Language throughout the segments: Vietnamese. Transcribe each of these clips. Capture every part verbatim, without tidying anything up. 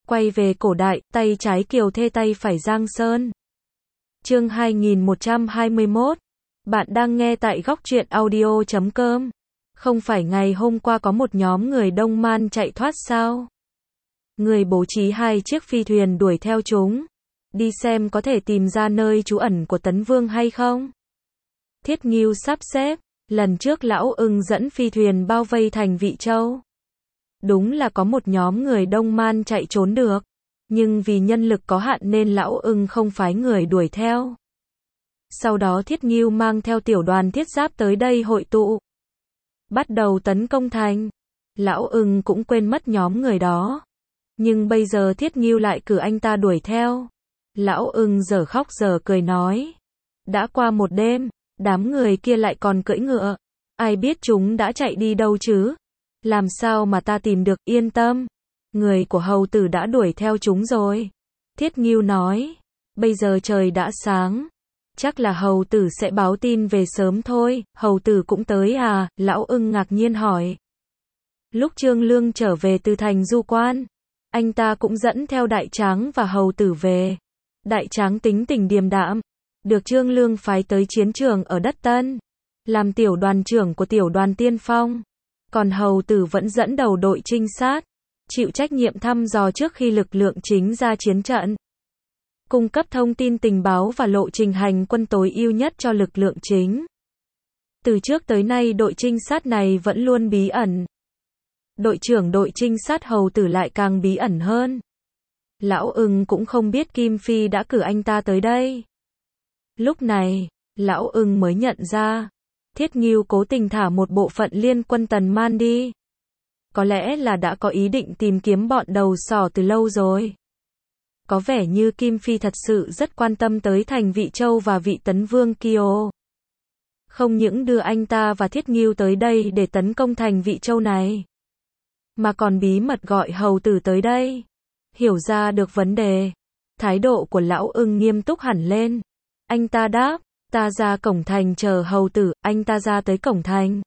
Quay về cổ đại, tay trái Kiều Thê tay phải Giang Sơn. Chương hai nghìn một trăm hai mươi mốt. Bạn đang nghe tại góc truyện audio chấm com. Không phải ngày hôm qua có một nhóm người Đông Man chạy thoát sao? Người bố trí hai chiếc phi thuyền đuổi theo chúng. Đi xem có thể tìm ra nơi trú ẩn của Tấn Vương hay không? Thiết Ngưu sắp xếp. Lần trước Lão Ưng dẫn phi thuyền bao vây thành Vị Châu. Đúng là có một nhóm người Đông Man chạy trốn được. Nhưng vì nhân lực có hạn nên Lão Ưng không phái người đuổi theo. Sau đó Thiết Ngưu mang theo tiểu đoàn thiết giáp tới đây hội tụ. Bắt đầu tấn công thành. Lão Ưng cũng quên mất nhóm người đó. Nhưng bây giờ Thiết Ngưu lại cử anh ta đuổi theo. Lão Ưng giờ khóc giờ cười nói. Đã qua một đêm, đám người kia lại còn cưỡi ngựa. Ai biết chúng đã chạy đi đâu chứ? Làm sao mà ta tìm được, yên tâm. Người của hầu tử đã đuổi theo chúng rồi. Thiết Ngưu nói. Bây giờ trời đã sáng. Chắc là hầu tử sẽ báo tin về sớm thôi. Hầu tử cũng tới à? Lão Ưng ngạc nhiên hỏi. Lúc Trương Lương trở về từ thành Du Quan, anh ta cũng dẫn theo Đại Tráng và hầu tử về. Đại Tráng tính tình điềm đạm, được Trương Lương phái tới chiến trường ở đất Tân, làm tiểu đoàn trưởng của tiểu đoàn tiên phong. Còn hầu tử vẫn dẫn đầu đội trinh sát, chịu trách nhiệm thăm dò trước khi lực lượng chính ra chiến trận. Cung cấp thông tin tình báo và lộ trình hành quân tối ưu nhất cho lực lượng chính. Từ trước tới nay đội trinh sát này vẫn luôn bí ẩn. Đội trưởng đội trinh sát hầu tử lại càng bí ẩn hơn. Lão Ưng cũng không biết Kim Phi đã cử anh ta tới đây. Lúc này, Lão Ưng mới nhận ra, Thiết Ngưu cố tình thả một bộ phận liên quân Tần Man đi. Có lẽ là đã có ý định tìm kiếm bọn đầu sỏ từ lâu rồi. Có vẻ như Kim Phi thật sự rất quan tâm tới thành Vị Châu và vị Tấn Vương kia. Không những đưa anh ta và Thiết Ngưu tới đây để tấn công thành Vị Châu này, mà còn bí mật gọi hầu tử tới đây. Hiểu ra được vấn đề, thái độ của Lão Ưng nghiêm túc hẳn lên. Anh ta đáp, ta ra cổng thành chờ hầu tử. Anh ta ra tới cổng thành,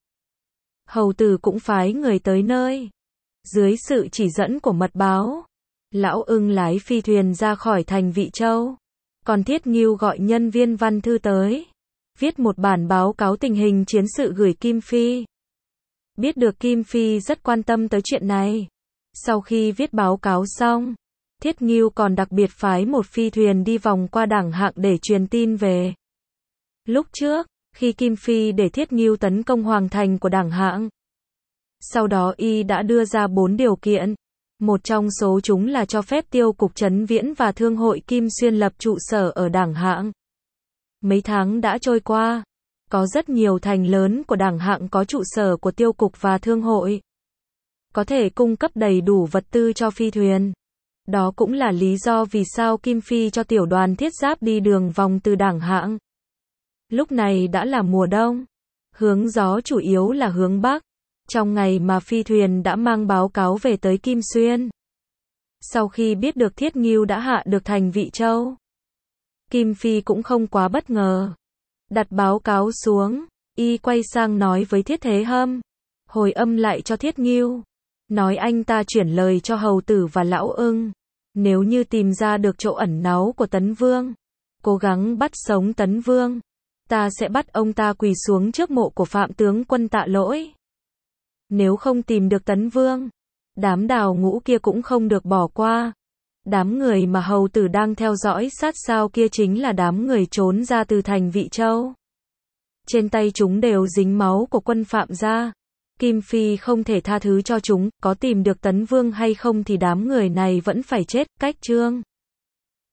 hầu tử cũng phái người tới nơi. Dưới sự chỉ dẫn của mật báo, Lão Ưng lái phi thuyền ra khỏi thành Vị Châu. Còn Thiết Ngưu gọi nhân viên văn thư tới, viết một bản báo cáo tình hình chiến sự gửi Kim Phi. Biết được Kim Phi rất quan tâm tới chuyện này. Sau khi viết báo cáo xong, Thiết Ngưu còn đặc biệt phái một phi thuyền đi vòng qua Đảng Hạng để truyền tin về. Lúc trước, khi Kim Phi để Thiết Ngưu tấn công hoàng thành của Đảng Hạng, sau đó y đã đưa ra bốn điều kiện. Một trong số chúng là cho phép Tiêu cục Trấn Viễn và Thương hội Kim Xuyên lập trụ sở ở Đảng Hạng. Mấy tháng đã trôi qua, có rất nhiều thành lớn của Đảng Hạng có trụ sở của Tiêu cục và Thương hội, có thể cung cấp đầy đủ vật tư cho phi thuyền. Đó cũng là lý do vì sao Kim Phi cho tiểu đoàn thiết giáp đi đường vòng từ Đảng Hạng. Lúc này đã là mùa đông, hướng gió chủ yếu là hướng Bắc. Trong ngày mà phi thuyền đã mang báo cáo về tới Kim Xuyên, sau khi biết được Thiết Ngưu đã hạ được thành Vị Châu, Kim Phi cũng không quá bất ngờ. Đặt báo cáo xuống, y quay sang nói với Thiết Thế Hâm, hồi âm lại cho Thiết Ngưu, nói anh ta chuyển lời cho hầu tử và Lão Ưng, nếu như tìm ra được chỗ ẩn náu của Tấn Vương, cố gắng bắt sống Tấn Vương, ta sẽ bắt ông ta quỳ xuống trước mộ của Phạm tướng quân tạ lỗi. Nếu không tìm được Tấn Vương, đám đào ngũ kia cũng không được bỏ qua. Đám người mà hầu tử đang theo dõi sát sao kia chính là đám người trốn ra từ thành Vị Châu. Trên tay chúng đều dính máu của quân Phạm gia. Kim Phi không thể tha thứ cho chúng, có tìm được Tấn Vương hay không thì đám người này vẫn phải chết. Cách chương